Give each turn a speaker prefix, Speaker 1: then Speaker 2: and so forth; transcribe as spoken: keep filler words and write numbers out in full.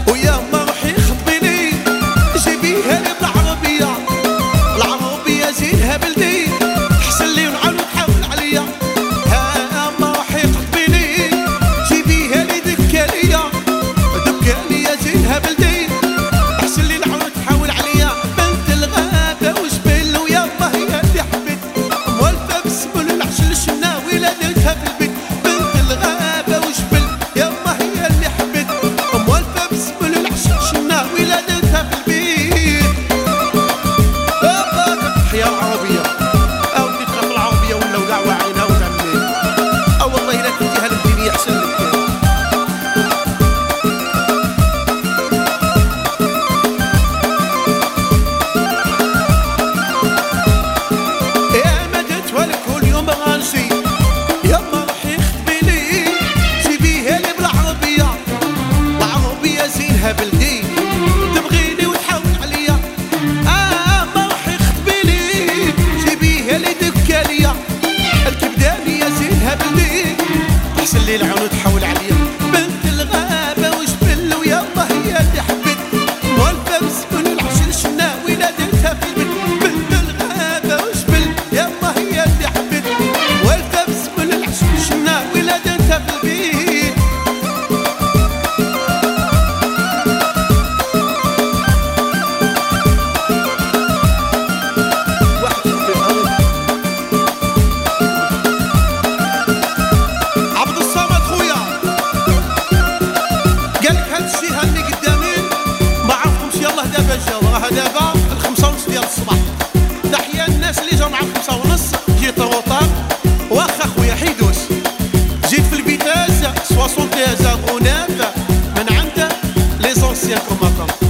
Speaker 1: ويا ما روحي خطبيني جيبيها لي بالعربية، العربية زينها بلدي احسن لي ونعاود تحاول عليا. ها ما روحي خطبيني جيبيها لي دكالية، دكالية زينها بلدي احسن لي نعاود تحاول عليا. بنت الغابة وجبل ويا ما هي اللي حبيت موالفة بالسبل العشل الشناوي ولادتها في البيت. بنت الغابة وجبل يا ما هي اللي حبيت موالفة بالسبل العشل الشناوي ولادتها في البيت. يا العربية أو تتخاف العربية ولا وقع واعينها وتعمل أو والله لا تديها للدنيا أحسن لك. يا مدت ولك كل يوم غانسي يا ما روحي خبيلي جيبيها لي بالعربية، العربية زينها بلدي تبغيني وتحاول عليا. آه ما روحي خبيلي جيبيها لي دكالية، الكبدانية زينها بلدي احسن لي العون وتحاول عليا. بنت الغابة وجبل ويا ما هي اللي حبيت موالفة بالسبل العشل الشناوي ولادتها في البيت. بنت الغابة وجبل يا ما هي اللي حبيت موالفة بالسبل العشل الشناوي ولادتها في البيت. عبد الصمد خويا قالك هادشي هاني قدامي ما عرفتهمش. يلاه دابا جاو راه دابا الخمسة ونص ديال الصباح. تحية الناس اللي جاو مع الخمسة ونص. جيت روطار واخا خويا حيدوس جيت في الفيتاز واحد وستين زيرو تسعة من عند لي زونسيان كوماتون.